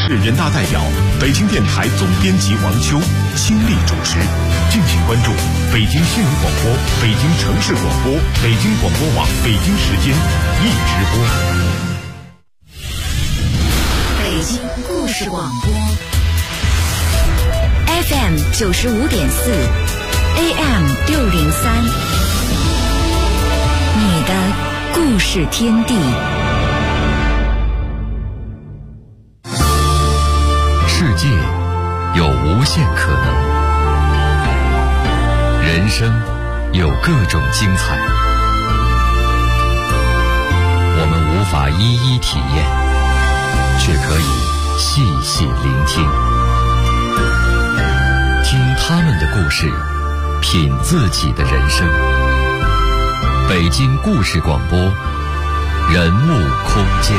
市人大代表、北京电台总编辑王秋倾力主持。敬请关注北京新闻广播、北京城市广播、北京广播网北京时间一直播。 北京故事广播 FM 95.4 AM 603，你的故事天地。 世界有无限可能，人生有各种精彩，我们无法一一体验，却可以细细聆听，听他们的故事，品自己的人生。北京故事广播，人物空间。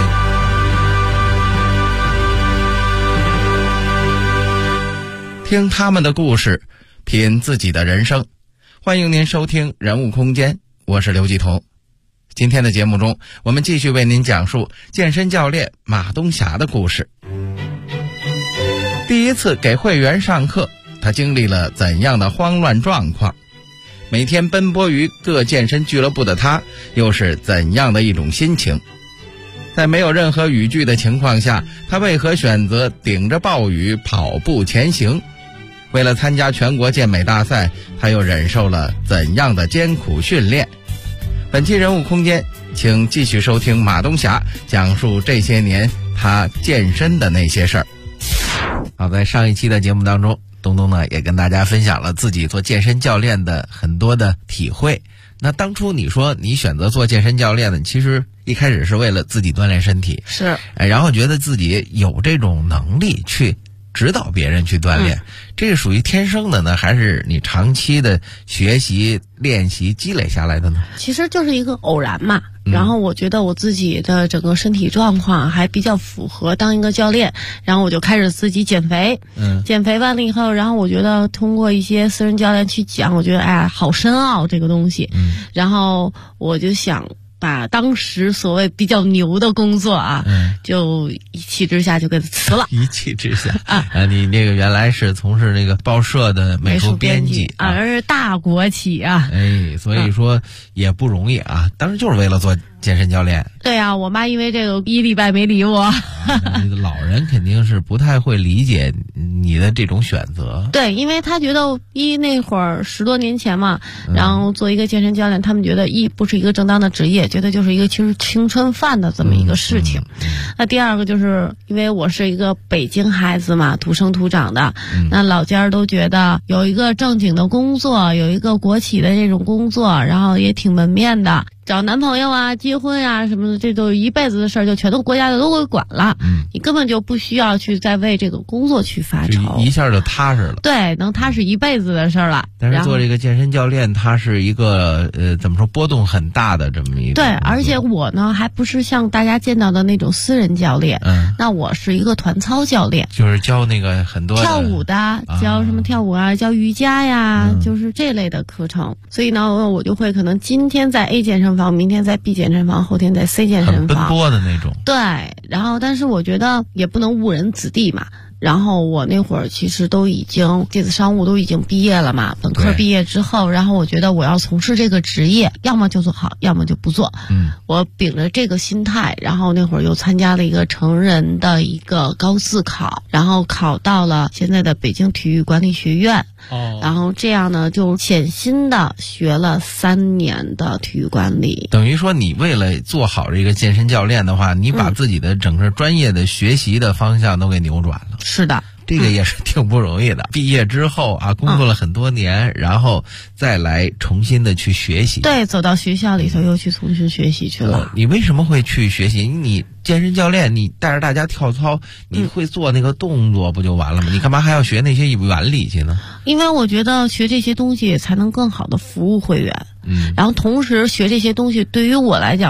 听他们的故事，品自己的人生。欢迎您收听人物空间，我是刘继彤。今天的节目中，我们继续为您讲述健身教练马东霞的故事。第一次给会员上课，他经历了怎样的慌乱状况？每天奔波于各健身俱乐部的他，又是怎样的一种心情？在没有任何雨具的情况下，他为何选择顶着暴雨跑步前行？为了参加全国健美大赛，他又忍受了怎样的艰苦训练？本期人物空间，请继续收听马东霞讲述这些年他健身的那些事儿。好，在上一期的节目当中，东东呢也跟大家分享了自己做健身教练的很多的体会。那当初你说你选择做健身教练呢，其实一开始是为了自己锻炼身体， 是， 然后觉得自己有这种能力去指导别人去锻炼，这是属于天生的呢，还是你长期的学习、练习、积累下来的呢？ 其实就是一个偶然嘛。然后我觉得我自己的整个身体状况还比较符合当一个教练，然后我就开始自己减肥。减肥完了以后，然后我觉得通过一些私人教练去讲，我觉得好深奥这个东西。然后我就想把当时所谓比较牛的工作就一气之下就给他辞了。 一气之下你那个原来是从事那个报社的美术编辑而是大国企所以说也不容易啊。当时就是为了做健身教练。 对啊，我妈因为这个1礼拜没理我。 老人肯定是不太会理解你的这种选择。 对，因为他觉得那会儿10多年前嘛，然后做一个健身教练，他们觉得不是一个正当的职业，觉得就是一个其实青春饭的这么一个事情。那第二个就是因为我是一个北京孩子嘛，土生土长的，那老家都觉得有一个正经的工作，有一个国企的这种工作，然后也挺门面的，找男朋友啊、结婚啊什么的，这都一辈子的事儿，就全都国家的都会管了。你根本就不需要去再为这个工作去发愁， 一下就踏实了。 对，能踏实一辈子的事儿了。 但是做这个健身教练，它是一个怎么说，波动很大的这么一个。 对，而且我呢还不是像大家见到的那种私人教练，那我是一个团操教练， 就是教那个很多跳舞的，教什么跳舞啊，教瑜伽呀，就是这类的课程。所以呢，我就会可能今天在 A 健身房，明天在 B 健身房，后天在 C 健身房， 很奔波的那种。 对，然后但是我觉得也不能误人子弟嘛。然后我那会儿其实都已经电子商务都已经毕业了嘛，本科毕业之后，然后我觉得我要从事这个职业，要么就做好，要么就不做。我秉着这个心态，然后那会儿又参加了一个成人的一个高自考，然后考到了现在的北京体育管理学院。然后这样呢，就潜心的学了3年的体育管理。 等于说你为了做好这个健身教练的话，你把自己的整个专业的学习的方向都给扭转了。 是的， 这个也是挺不容易的。毕业之后工作了很多年，然后再来重新的去学习。 对，走到学校里头又去重新学习去了。 你为什么会去学习？你健身教练，你带着大家跳操，你会做那个动作不就完了吗？你干嘛还要学那些原理去呢？ 因为我觉得学这些东西才能更好的服务会员。然后同时学这些东西对于我来讲是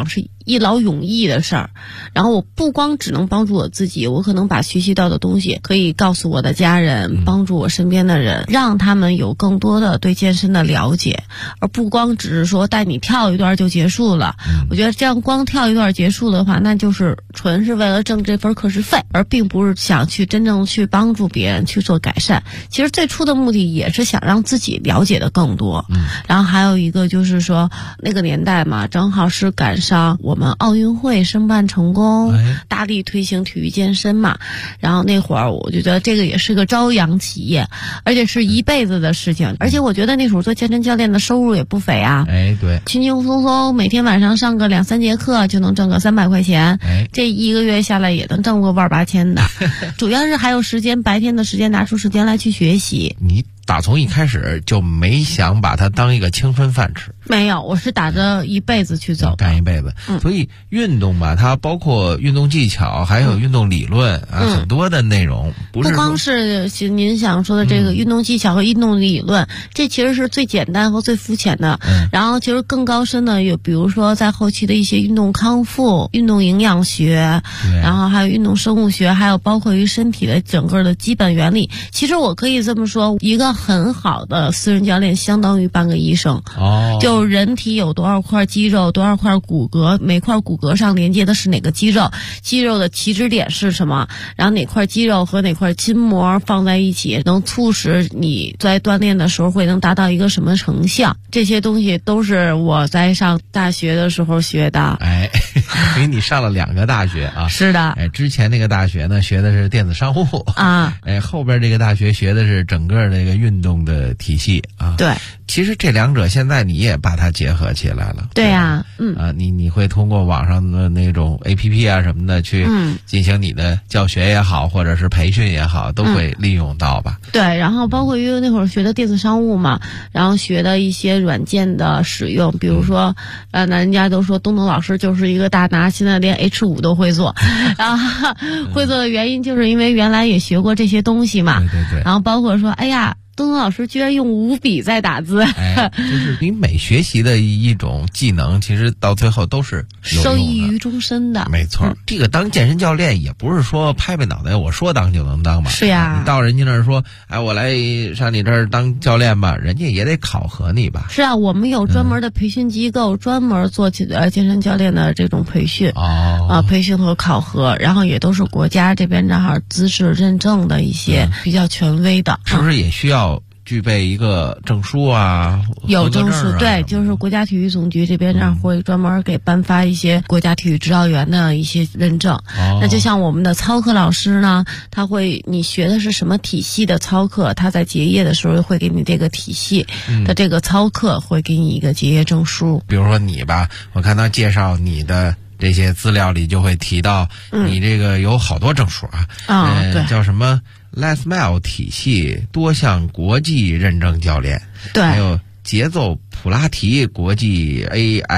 一劳永逸的事儿。然后我不光只能帮助我自己，我可能把学习到的东西可以告诉我的家人，帮助我身边的人，让他们有更多的对健身的了解，而不光只是说带你跳一段就结束了。我觉得这样光跳一段结束的话，那就是纯是为了挣这份课时费，而并不是想去真正去帮助别人去做改善。其实最初的目的也是想让自己了解的更多。然后还有一个就是说，那个年代嘛，正好是赶上我们奥运会申办成功，大力推行体育健身嘛。然后那会儿我就觉得这个也是个朝阳企业，而且是一辈子的事情。而且我觉得那时候做健身教练的收入也不菲啊。 对， 轻轻松松每天晚上上个2-3节课就能挣个300块钱，这一个月下来也能挣个18000的。主要是还有时间，白天的时间拿出时间来去学习。 你打从一开始就没想把它当一个青春饭吃？ 没有，我是打着一辈子去走的， 干一辈子。所以运动吧，它包括运动技巧，还有运动理论很多的内容，不光是您想说的这个运动技巧和运动理论，这其实是最简单和最肤浅的。然后其实更高深的有，比如说在后期的一些运动康复、运动营养学，然后还有运动生物学，还有包括于身体的整个的基本原理。其实我可以这么说，一个很好的私人教练相当于半个医生。就人体有多少块肌肉，多少块骨骼，每块骨骼上连接的是哪个肌肉，肌肉的起止点是什么，然后哪块肌肉和哪块筋膜放在一起能促使你在锻炼的时候会能达到一个什么成效，这些东西都是我在上大学的时候学的。 因为你上了2个大学啊。 是的。 之前那个大学呢学的是电子商务啊，后边这个大学学的是整个这个运动的体系啊。 对， 其实这两者现在你也把它结合起来了。 对呀， 你会通过网上的那种 APP 啊什么的去进行你的教学也好，或者是培训也好，都会利用到吧。 对，然后包括因为那会儿学的电子商务嘛，然后学的一些软件的使用，比如说那人家都说东东老师就是一个大拿，现在连 H5 都会做。然后会做的原因就是因为原来也学过这些东西嘛。 对。 然后包括说，哎呀，东东老师居然用5笔在打字。 就是你每学习的一种技能，其实到最后都是受益于终身的。 没错，这个当健身教练也不是说拍拍脑袋我说当就能当吧。 是呀， 你到人家那儿说，我来上你这儿当教练吧，人家也得考核你吧。 是啊，我们有专门的培训机构，专门做健身教练的这种培训。培训和考核，然后也都是国家这边正好资质认证的一些比较权威的。 是不是也需要具备一个证书啊？ 有证书，对，就是国家体育总局这边上会专门给颁发一些国家体育指导员的一些认证。那就像我们的操课老师呢，他会你学的是什么体系的操课，他在结业的时候会给你这个体系的这个操课，会给你一个结业证书。 比如说你吧，我看到介绍你的这些资料里就会提到你这个有好多证书对， 叫什么 LessMile 体系多项国际认证教练， 对， 还有节奏普拉提国际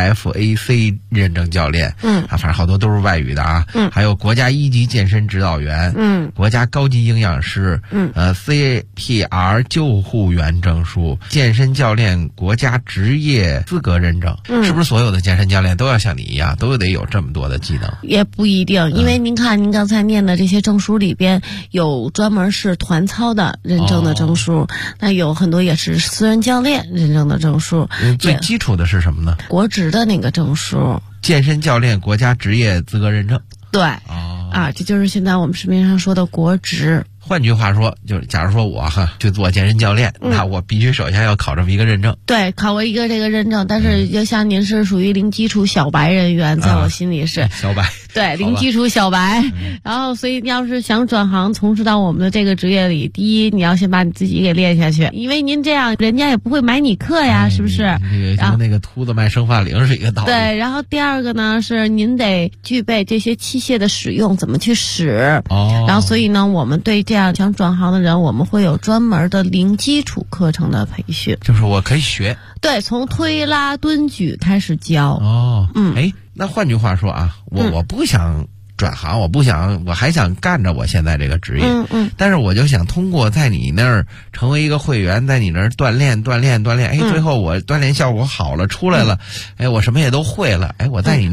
AFAC 认证教练，反正好多都是外语的啊，还有国家1级健身指导员，国家高级营养师，CPR 救护员证书，健身教练国家职业资格认证，是不是所有的健身教练都要像你一样，都得有这么多的技能？ 也不一定，因为您看您刚才念的这些证书里边，有专门是团操的认证的证书，那有很多也是私人教练认证的证书。 最基础的是什么呢？ 国职的那个证书， 健身教练国家职业资格认证。 对，这就是现在我们市面上说的国职。 换句话说，就是假如说我去做健身教练，那我必须首先要考这么一个认证。 对，考过一个这个认证，但是就像您是属于零基础小白人员，在我心里是小白。 对，零基础小白。然后，所以你要是想转行从事到我们的这个职业里，第一，你要先把你自己给练下去，因为您这样，人家也不会买你课呀，是不是？ 那个秃子卖生发灵是一个道理。 对，然后第二个呢是您得具备这些器械的使用，怎么去使。然后，所以呢，我们对这样想转行的人，我们会有专门的零基础课程的培训， 就是我可以学。 对，从推拉蹲举开始教。 那换句话说我不想转行，我还想干着我现在这个职业。但是我就想通过在你那儿成为一个会员，在你那儿锻炼，最后我锻炼效果好了，出来了，我什么也都会了，我在你那儿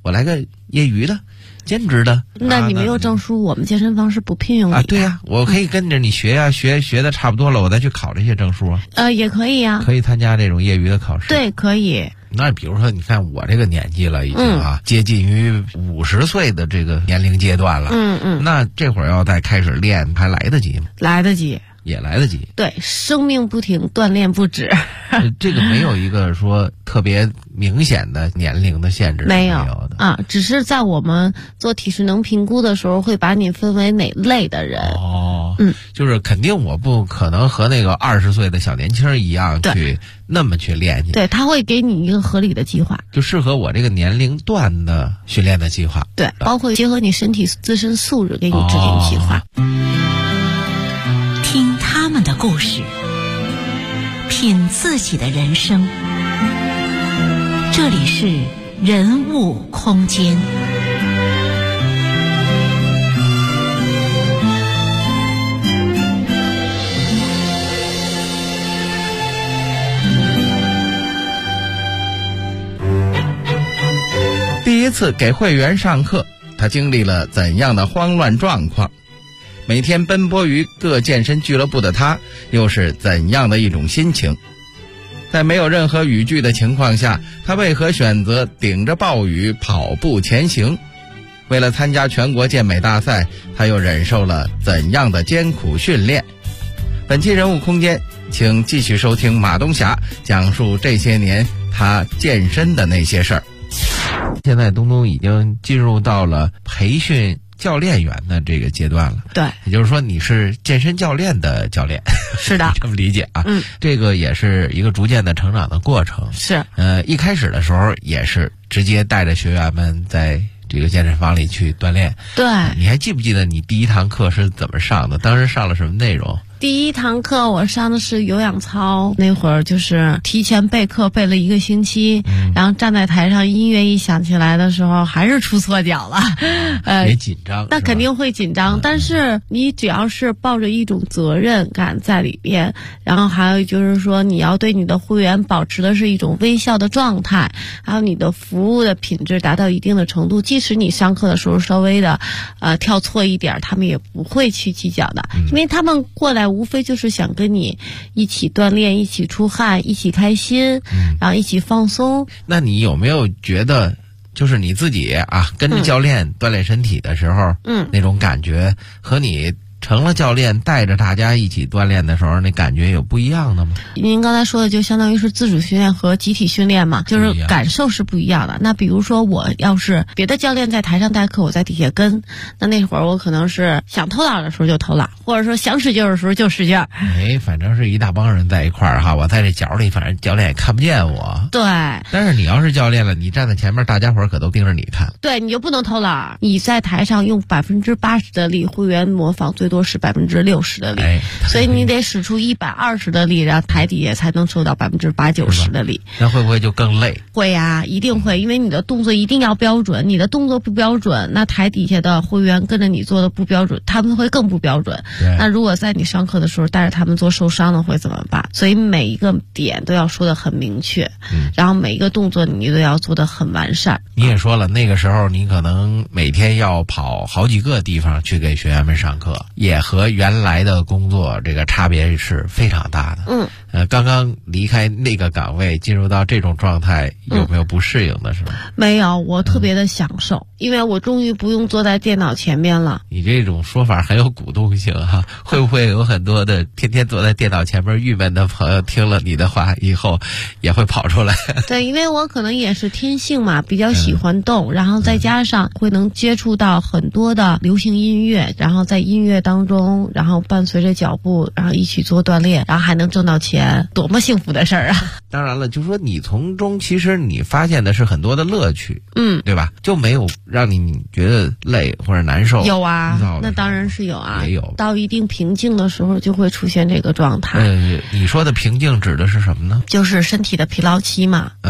我来个业余的兼职的。 那你没有证书，我们健身房是不聘用你的。 对呀，我可以跟着你学呀，学的差不多了，我再去考这些证书啊。 也可以呀， 可以参加这种业余的考试。 对，可以。 那比如说，你看我这个年纪了，已经接近于50岁的这个年龄阶段了。那这会儿要再开始练，还来得及吗？ 来得及。 也来得及。 对，生命不停，锻炼不止。 这个没有一个说特别明显的年龄的限制，没有的啊，只是在我们做体适能评估的时候，会把你分为哪类的人。 就是肯定我不可能和那个20岁的小年轻一样去那么去练去。 对，他会给你一个合理的计划， 就适合我这个年龄段的训练的计划。 对，包括结合你身体自身素质给你制定计划。 听他们的故事，品自己的人生。这里是人物空间。 第一次给会员上课，他经历了怎样的慌乱状况？每天奔波于各健身俱乐部的他，又是怎样的一种心情？在没有任何雨具的情况下，他为何选择顶着暴雨跑步前行？为了参加全国健美大赛，他又忍受了怎样的艰苦训练？本期人物空间，请继续收听马东霞讲述这些年他健身的那些事儿。 现在东东已经进入到了培训教练员的这个阶段了。 对， 也就是说你是健身教练的教练。 是的。 这么理解啊。这个也是一个逐渐的成长的过程。 是。 一开始的时候也是直接带着学员们在这个健身房里去锻炼。 对。 你还记不记得你第一堂课是怎么上的？当时上了什么内容？ 第一堂课我上的是有氧操，那会儿就是提前备课备了1个星期，然后站在台上音乐一响起来的时候还是出错脚了。 也紧张。 那肯定会紧张，但是你只要是抱着一种责任感在里边，然后还有就是说你要对你的会员保持的是一种微笑的状态，还有你的服务的品质达到一定的程度，即使你上课的时候稍微的跳错一点，他们也不会去计较的，因为他们过来无非就是想跟你一起锻炼，一起出汗，一起开心，然后一起放松。 那你有没有觉得就是你自己跟着教练锻炼身体的时候，那种感觉和你成了教练带着大家一起锻炼的时候，那感觉有不一样的吗？ 您刚才说的就相当于是自主训练和集体训练嘛，就是感受是不一样的。那比如说我要是别的教练在台上代课，我在底下跟，那会儿我可能是想偷懒的时候就偷懒，或者说想使劲的时候就使劲。 反正是一大帮人在一块儿哈，我在这角里，反正教练也看不见我。 对。 但是你要是教练了，你站在前面，大家伙儿可都盯着你看。 对，你就不能偷懒。你在台上用80%的力，会员模仿最多是60%的力，所以你得使出120的力，然后台底下才能收到80-90%的力。 那会不会就更累？ 会呀，一定会，因为你的动作一定要标准，你的动作不标准，那台底下的会员跟着你做的不标准，他们会更不标准。那如果在你上课的时候带着他们做受伤了会怎么办？所以每一个点都要说得很明确，然后每一个动作你都要做得很完善。 你也说了，那个时候你可能每天要跑好几个地方去给学员们上课，也和原来的工作这个差别是非常大的。刚刚离开那个岗位进入到这种状态，有没有不适应的是吧？ 没有，我特别的享受，因为我终于不用坐在电脑前面了。 你这种说法很有鼓动性哈，会不会有很多的天天坐在电脑前面郁闷的朋友听了你的话以后也会跑出来？ 对，因为我可能也是天性嘛，比较喜欢动，然后再加上会能接触到很多的流行音乐，然后在音乐当中，然后伴随着脚步，然后一起做锻炼，然后还能挣到钱，多么幸福的事儿啊！ 当然了，就说你从中其实你发现的是很多的乐趣，对吧？就没有让你觉得累或者难受。 有啊，那当然是有啊， 也有。 到一定瓶颈的时候就会出现这个状态。 你说的瓶颈指的是什么呢？ 就是身体的疲劳期嘛。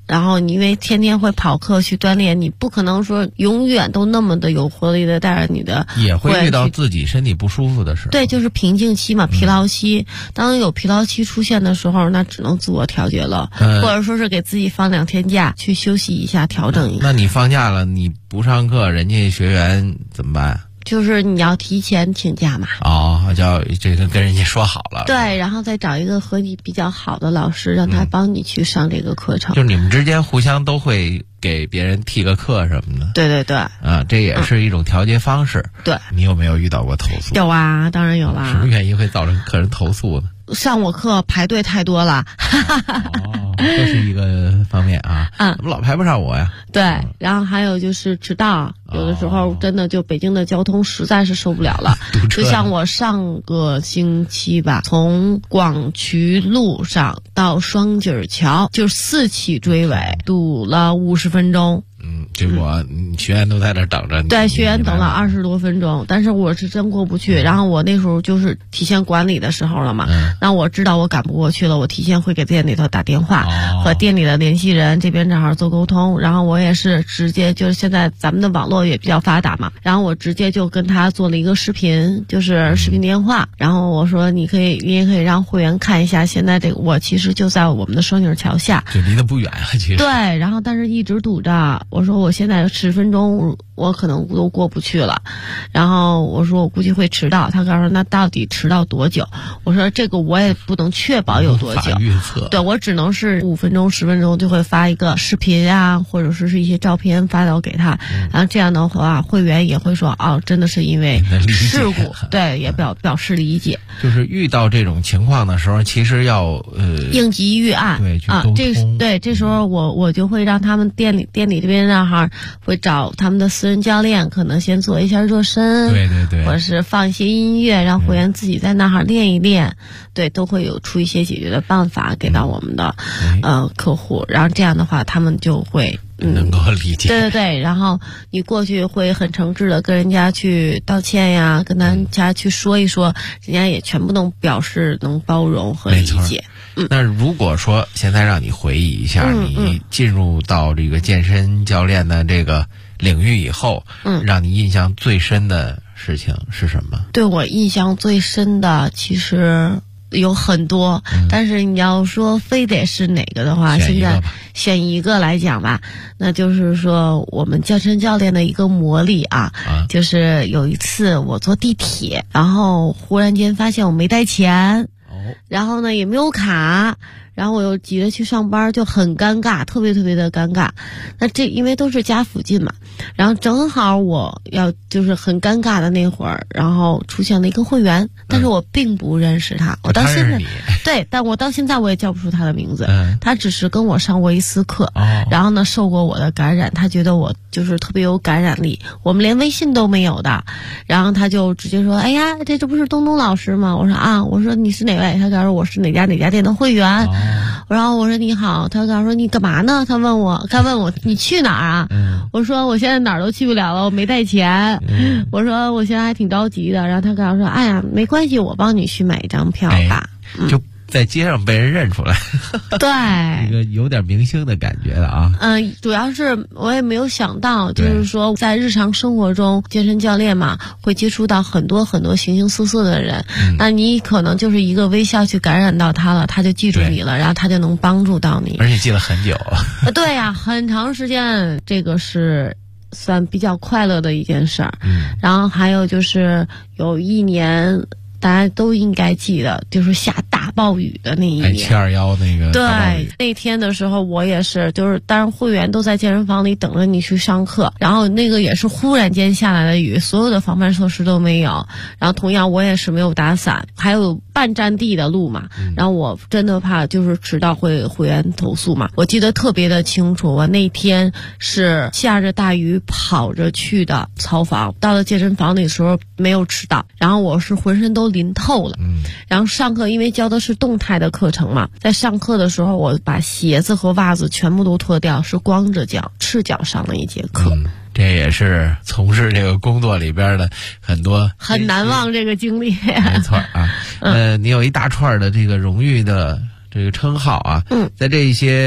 然后你因为天天会跑课去锻炼，你不可能说永远都那么的有活力的带着你的， 也会遇到自己身体不舒服的时候。 对，就是瓶颈期嘛，疲劳期。当有疲劳期出现的时候，那只能自我调节了，或者说是给自己放2天假，去休息一下，调整一下。 那你放假了，你不上课，人家学员怎么办？ 就是你要提前请假嘛。 叫这个跟人家说好了。 对，然后再找一个和你比较好的老师，让他帮你去上这个课程。 就你们之间互相都会给别人替个课什么的。 对对对。 这也是一种调节方式。 对。 你有没有遇到过投诉？ 有啊，当然有啦。 什么原因会造成客人投诉呢？ 上我课排队太多了。 这是一个方面啊。怎么老排不上我呀？ 对，然后还有就是迟到，有的时候真的就北京的交通实在是受不了了。就像我上个星期吧，从广渠路上到双井桥，就4起追尾，堵了50分钟。 结果学员都在那等着你。 对，学员等了20多分钟，但是我是真过不去。然后我那时候就是提前管理的时候了嘛，然后我知道我赶不过去了，我提前会给店里头打电话，和店里的联系人这边正好做沟通。然后我也是直接就是现在咱们的网络也比较发达嘛，然后我直接就跟他做了一个视频，就是视频电话。然后我说你也可以让会员看一下，现在这个我其实就在我们的双井桥下， 就离得不远啊，其实。 对，然后但是一直堵着。我说我现在10分钟我可能都过不去了，然后我说我估计会迟到。他告诉那到底迟到多久？我说这个我也不能确保有多久， 预测。 对，我只能是5分钟10分钟就会发一个视频啊，或者是一些照片发到给他，然后这样的话会员也会说真的是因为事故，对，也表示理解。 就是遇到这种情况的时候，其实要应急预案。 对，去沟通。 这时候我就会让他们店里这边那哈会找他们的私人教练，可能先做一下热身， 对， 或者是放一些音乐，让会员自己在那哈练一练，对，都会有出一些解决的办法给到我们的客户，然后这样的话他们就会能够理解。 对，然后你过去会很诚挚的跟人家去道歉呀，跟人家去说一说，人家也全部能表示能包容和理解。 那如果说现在让你回忆一下，你进入到这个健身教练的这个领域以后，让你印象最深的事情是什么？ 对我印象最深的其实有很多，但是你要说非得是哪个的话，现在选一个来讲吧，那就是说我们健身教练的一个魔力就是有一次我坐地铁，然后忽然间发现我没带钱，然后呢也没有卡，然后我又急着去上班，就很尴尬，特别特别的尴尬。那这因为都是家附近嘛，然后正好我要就是很尴尬的那会儿，然后出现了一个会员，但是我并不认识他，我到现在对，但我到现在我也叫不出他的名字，他只是跟我上过一次课，然后呢受过我的感染，他觉得我就是特别有感染力，我们连微信都没有的，然后他就直接说，哎呀，这不是东东老师吗？我说我说你是哪位？他告诉我是哪家店的会员。然后我说你好，他告诉说你干嘛呢？他问我你去哪儿啊？我说我现在哪儿都去不了了，我没带钱。我说我现在还挺着急的。然后他告诉说，哎呀，没关系，我帮你去买一张票吧。 就在街上被人认出来， 对， 一个有点明星的感觉的啊。 主要是我也没有想到，就是说在日常生活中，健身教练嘛，会接触到很多很多形形色色的人。那你可能就是一个微笑去感染到他了，他就记住你了，然后他就能帮助到你， 而且记了很久。 对呀，很长时间，这个是算比较快乐的一件事儿。然后还有就是有一年。大家都应该记得，就是下大暴雨的那一年 ，721那个。 对，那天的时候我也是，就是当然会员都在健身房里等着你去上课，然后那个也是忽然间下来的雨，所有的防范措施都没有，然后同样我也是没有打伞，还有半占地的路嘛，然后我真的怕就是迟到会员投诉嘛。我记得特别的清楚，我那天是下着大雨跑着去的操房，到了健身房里的时候没有迟到，然后我是浑身都淋透了。然后上课因为教的是动态的课程嘛，在上课的时候我把鞋子和袜子全部都脱掉，是光着脚赤脚上了一节课。 这也是从事这个工作里边的很多很难忘这个经历。 没错啊。你有一大串的这个荣誉的这个称号啊。在这些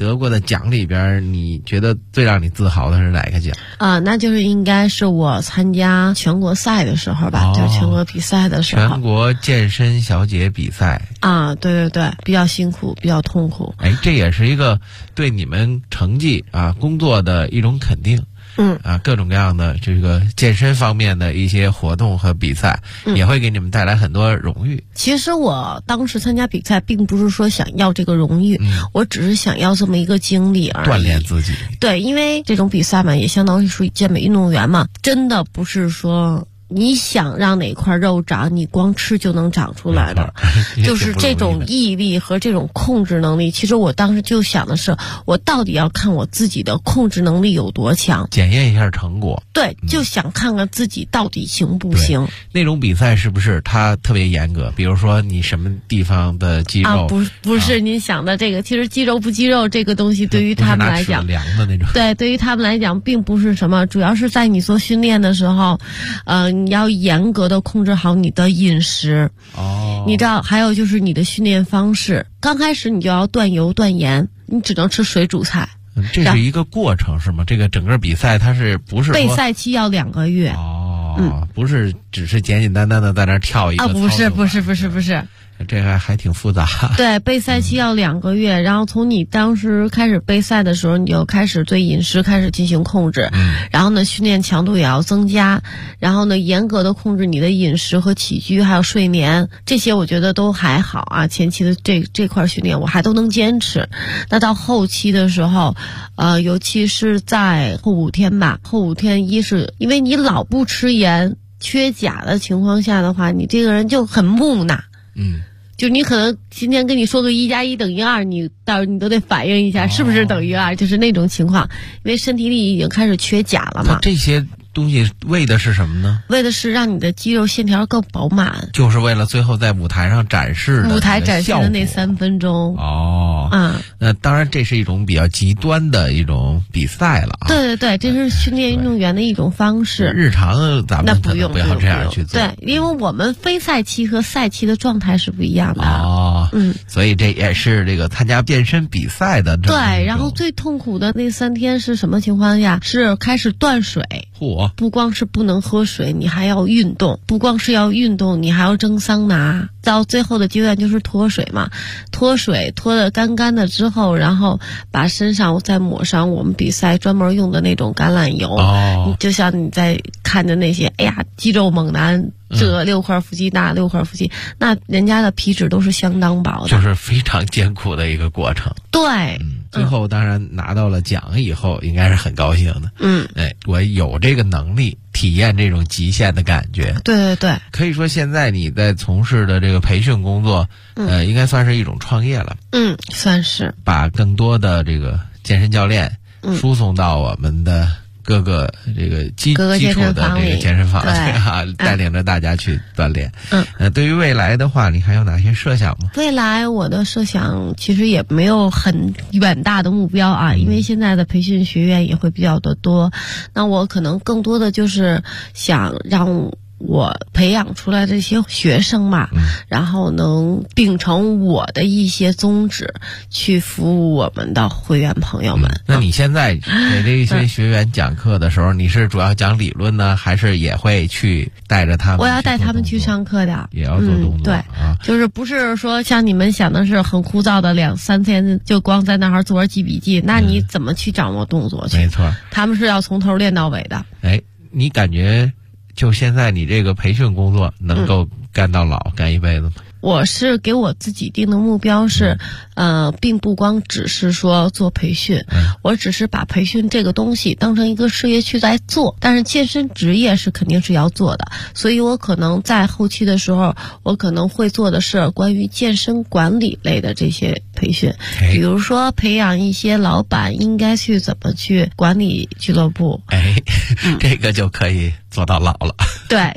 得过的奖里边，你觉得最让你自豪的是哪个奖？ 那就是应该是我参加全国赛的时候吧，就是全国比赛的时候。 全国健身小姐比赛啊，对对对，比较辛苦，比较痛苦。 这也是一个对你们成绩工作的一种肯定。各种各样的这个健身方面的一些活动和比赛，也会给你们带来很多荣誉。 其实我当时参加比赛，并不是说想要这个荣誉，我只是想要这么一个经历而已， 锻炼自己。 对，因为这种比赛嘛，也相当于属于健美运动员嘛，真的不是说你想让哪块肉长，你光吃就能长出来的，就是这种毅力和这种控制能力。其实我当时就想的是，我到底要看我自己的控制能力有多强， 检验一下成果。 对，就想看看自己到底行不行。 那种比赛是不是它特别严格？比如说你什么地方的肌肉不是您想的这个。其实肌肉不肌肉这个东西，对于他们来讲， 量的那种。 对，对于他们来讲，并不是什么，主要是在你做训练的时候，你要严格的控制好你的饮食。你知道，还有就是你的训练方式。刚开始你就要断油断盐，你只能吃水煮菜。 这是一个过程是吗？这个整个比赛它是不是备赛期要2个月？ 不是只是简简单单的在那跳一个不是。 这个还挺复杂。 对，备赛期要2个月，然后从你当时开始备赛的时候，你就开始对饮食开始进行控制，然后呢，训练强度也要增加，然后呢，严格的控制你的饮食和起居，还有睡眠，这些我觉得都还好啊。前期的这块训练我还都能坚持。那到后期的时候，尤其是在后5天吧，后5天一是因为你老不吃盐、缺钾的情况下的话，你这个人就很木讷。就你可能今天跟你说个1+1等于2，你到时候你都得反应一下是不是等于2，就是那种情况，因为身体里已经开始缺钾了嘛。 这些东西为的是什么呢？ 为的是让你的肌肉线条更饱满， 就是为了最后在舞台上展示的那3分钟。 那当然这是一种比较极端的一种比赛了啊。 对对对，这是训练运动员的一种方式。 日常咱们不用这样去做。 对，因为我们非赛期和赛期的状态是不一样的。 所以这也是这个参加健身比赛的。 对，然后最痛苦的那3天是什么情况下？是开始断水。不光是不能喝水，你还要运动。不光是要运动，你还要蒸桑拿。到最后的阶段就是脱水嘛，脱水脱得干干的之后，然后把身上再抹上我们比赛专门用的那种橄榄油。就像你在看的那些，肌肉猛男，这6块腹肌大，6块腹肌，那人家的皮脂都是相当薄的， 就是非常艰苦的一个过程。 对， 最后当然拿到了奖以后，应该是很高兴的。我有这个能力体验这种极限的感觉。 对对对， 可以说现在你在从事的这个培训工作，应该算是一种创业了。 算是把更多的这个健身教练输送到我们的各个这个基础的这个健身房里，带领着大家去锻炼。对于未来的话，你还有哪些设想吗？ 未来我的设想其实也没有很远大的目标啊，因为现在的培训学院也会比较的多，那我可能更多的就是想让我培养出来这些学生嘛，然后能秉承我的一些宗旨去服务我们的会员朋友们。 那你现在给这些学员讲课的时候，你是主要讲理论呢，还是也会去带着他们？ 我要带他们去上课的， 也要做动作。 对，就是不是说像你们想的是很枯燥的2-3天就光在那儿坐着记笔记，那你怎么去掌握动作去？ 没错， 他们是要从头练到尾的。 你感觉就现在你这个培训工作能够干到老，干一辈子吗？ 我是给我自己定的目标是，并不光只是说做培训，我只是把培训这个东西当成一个事业去来做，但是健身职业是肯定是要做的，所以我可能在后期的时候，我可能会做的是关于健身管理类的这些培训，比如说培养一些老板应该去怎么去管理俱乐部。 这个就可以做到老了。 对。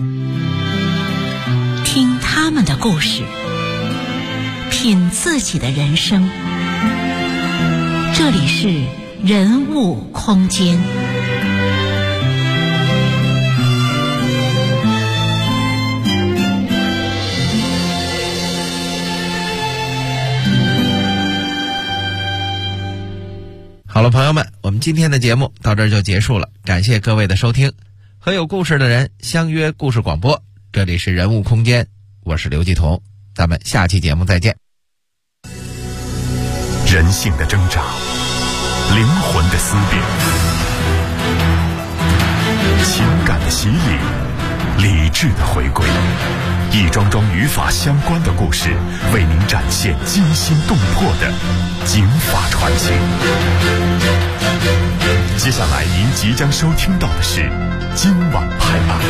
听他们的故事，品自己的人生。这里是人物空间。 好了，朋友们，我们今天的节目到这儿就结束了，感谢各位的收听。和有故事的人相约故事广播，这里是人物空间，我是刘继彤，咱们下期节目再见。 人性的挣扎，灵魂的思辨，情感的洗礼，理智的回归，一桩桩与法相关的故事，为您展现惊心动魄的警法传奇。接下来您即将收听到的是今晚拍案。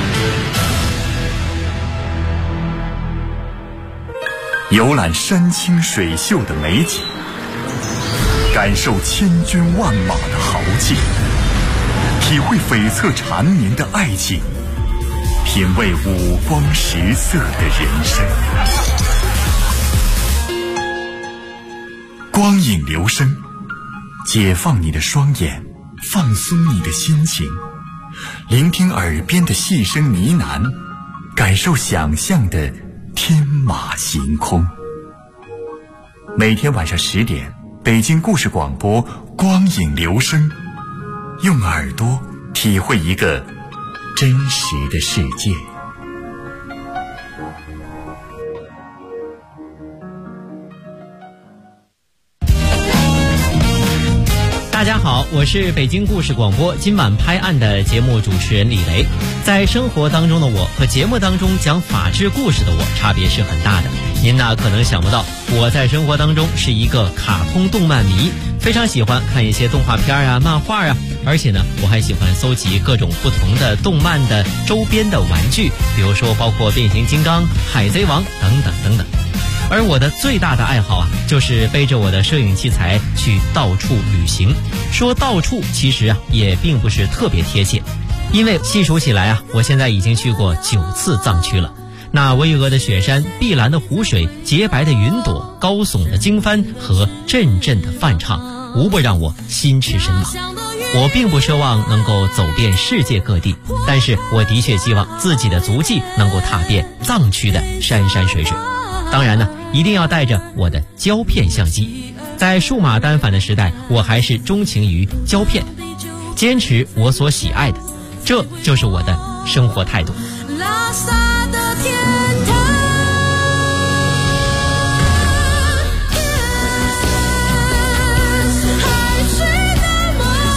游览山清水秀的美景，感受千军万马的豪劲，体会悱恻缠绵的爱情，品味五光十色的人生。光影留声，解放你的双眼，放松你的心情，聆听耳边的细声呢喃，感受想象的天马行空。每天晚上10点，北京故事广播光影留声，用耳朵体会一个真实的世界。 大家好，我是北京故事广播今晚拍案的节目主持人李雷。在生活当中的我和节目当中讲法治故事的我差别是很大的。您呢可能想不到，我在生活当中是一个卡通动漫迷，非常喜欢看一些动画片啊、漫画啊，而且呢我还喜欢搜集各种不同的动漫的周边的玩具，比如说包括变形金刚、海贼王等等等等。而我的最大的爱好啊，就是背着我的摄影器材去到处旅行。说到处其实啊也并不是特别贴切，因为细数起来啊，我现在已经去过9次藏区了。那巍峨的雪山、碧蓝的湖水、洁白的云朵、高耸的经幡和阵阵的梵唱，无不让我心驰神往。我并不奢望能够走遍世界各地，但是我的确希望自己的足迹能够踏遍藏区的山山水水。当然呢，一定要带着我的胶片相机。在数码单反的时代，我还是钟情于胶片，坚持我所喜爱的，这就是我的生活态度。拉萨的天堂，海水那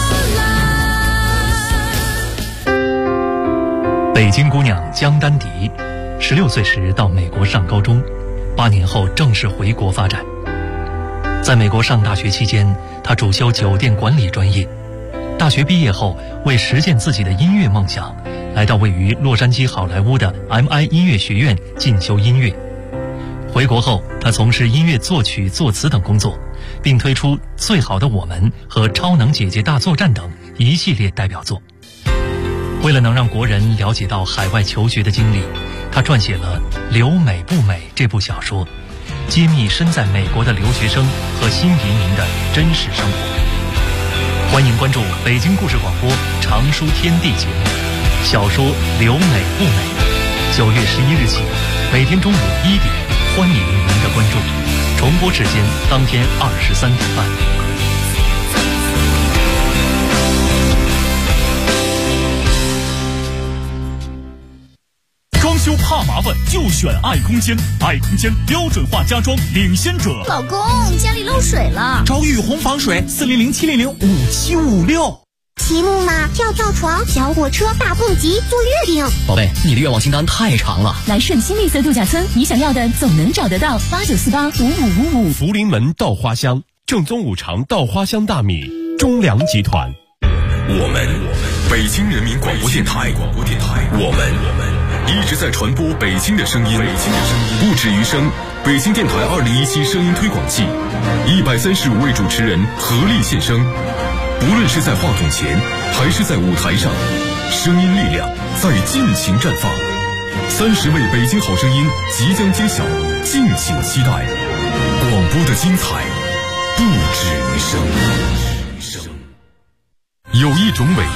么蓝。北京姑娘江丹迪，16岁时到美国上高中，8年后正式回国发展。在美国上大学期间，他主修酒店管理专业。大学毕业后，为实现自己的音乐梦想，来到位于洛杉矶好莱坞的 MI 音乐学院进修音乐。回国后，他从事音乐作曲、作词等工作，并推出《最好的我们》和《超能姐姐大作战》等一系列代表作。为了能让国人了解到海外求学的经历，他撰写了《留美不美》这部小说，揭秘身在美国的留学生和新移民的真实生活。欢迎关注北京故事广播常书天地节目，小说《留美不美》，9月11日起，每天中午1点，欢迎您的关注。重播时间当天23点半。 装修怕麻烦就选爱空间，爱空间标准化家装领先者。 老公，家里漏水了， 找雨虹防水，400-700-5756。 骑木马、跳床、小火车、大蹦极、做月饼。 宝贝，你的愿望清单太长了。 来顺新绿色度假村，你想要的总能找得到。89485555。 福临门稻花香，正宗五常稻花香大米，中粮集团。 我们北京人民广播电台，我们一直在传播北京的声音，不止于声。北京电台2017声音推广季，135位主持人合力献声。无论是在话筒前，还是在舞台上，声音力量在尽情绽放。30位北京好声音即将揭晓，敬请期待。广播的精彩不止于声。有一种美